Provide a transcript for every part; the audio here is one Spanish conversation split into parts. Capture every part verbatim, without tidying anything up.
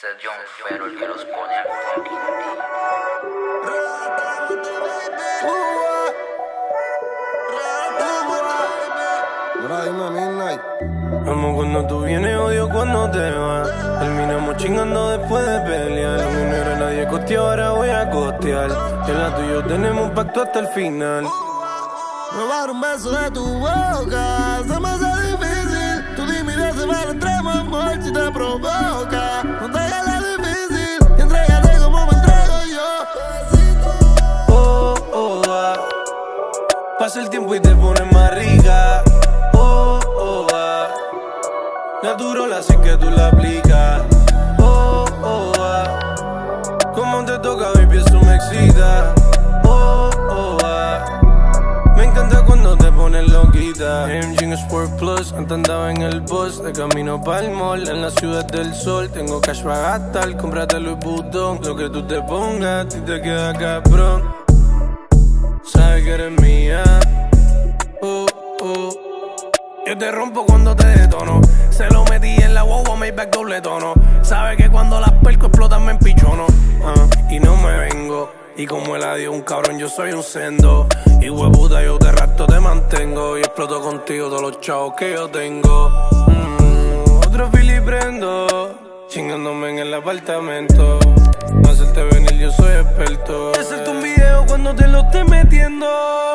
Ese es John Ferro el que los pone al fucking Ahora dime midnight. Amo cuando tú vienes, odio cuando te vas. Terminamos chingando después de pelear. Lo mío no era nadie costeado, ahora voy a costear. En la tuya tenemos un pacto hasta el final. Robar un beso de tu boca se me hace difícil. Tu timidez se va al extremo, amor, si te provoca. No te hagas la difícil y entrégate como me entrego yo. Oh, oh, ah. Pasa el tiempo y te pones más rica. Oh, oh, ah. Natural así que tú la aplicas. Oh, oh, ah. Como te toca, baby, eso me excita. Oh, oh, ah. Me encanta cuando te pones loquita. M G Sport Plus, antes andaba en el bus. De camino pa'l mall, en la ciudad del sol. Tengo cash para gastar, cómprate Louis Vuitton. Lo que tú te pongas, a ti te queda cabrón. Sabes que eres mía. Oh, oh. Yo te rompo cuando te detono. Se lo metí en la guagua, Maybach doble tono. Sabes que cuando las perco explotan me empichono. uh, Y no me vengo. Y como el adiós un cabrón, yo soy un sendo. Y hueputa, yo te rapto, te mantengo. Y exploto contigo todos los chavos que yo tengo. mm, Otro fili prendo, chingándome en el apartamento. No hacerte venir, yo soy experto. Hacerte un video cuando te lo estés metiendo.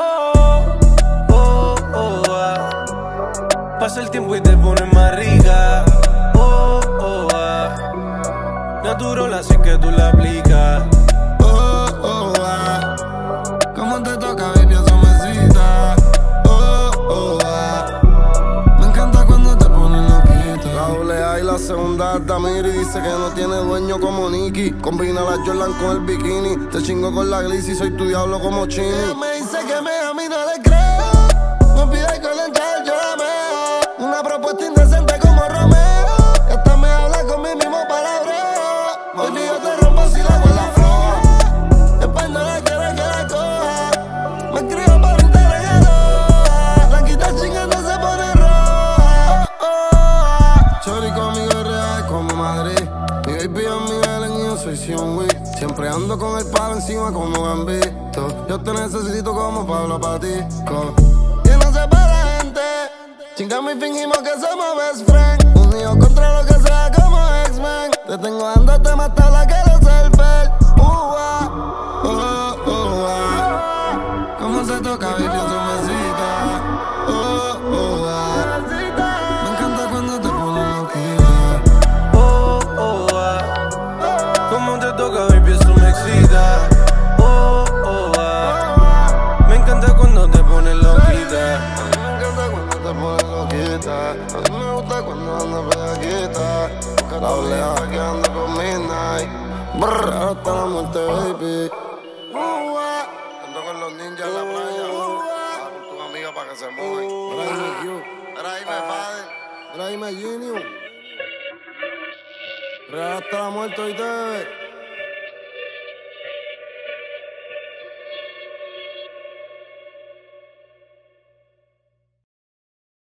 Oh, oh, ah. Pasa el tiempo y te pones más rica. Oh, oh, ah. Natural así que tú la aplicas. Oh, oh, ah. Como te toca, baby, eso me excita. Oh, oh, ah. Me encanta cuando te pones loquita. La doble A y la segunda es Damiri. Dice que no tiene dueño como Nicky. Combina la Jordan con el bikini. Te chingo con la Glizzy, soy tu diablo como Chini. Ella me dice que me a mí no le creo. No pide con el yo ameo. Una propuesta indecente como Romeo. Esta me habla con mi mismo palabreo. Baby, yo te rompo si la cuerda floja. Española quiere que la coja. Me escribo para un regalo. La quita chingando se pone roja. Oh, oh, ah. Chori conmigo es real como Madrid. Mi baby es mi Helen y yo soy Sion Wick. Siempre ando con el palo encima como Gambito. Yo te necesito como Pablo Patico. Y no se para la gente. Chingamos y fingimos que somos best friends. Unidos contra lo que sea como X-Men. Te tengo dándote más tabla que los surfers. Uh, ah, oh, oh, ah. Cómo se toca, baby, eso me excita. Oh, oh, ah. Me encanta cuando te pones loquita. Oh, oh, ah. Como te toca, baby, eso me excita. Oh, oh, ah. Me encanta cuando te pones loquita. Te pones loquita. A mí me gusta cuando andas pedaquita. La oleada que anda con midnight. Brr, ahora está la muerte, baby. Ando con los ninjas en la playa. Va con tus amigas para que se muevan. Mira ahí, me Q. Mira ahí, me padre. Mira ahí, me Genius. Real hasta la muerte, oíste, bebé.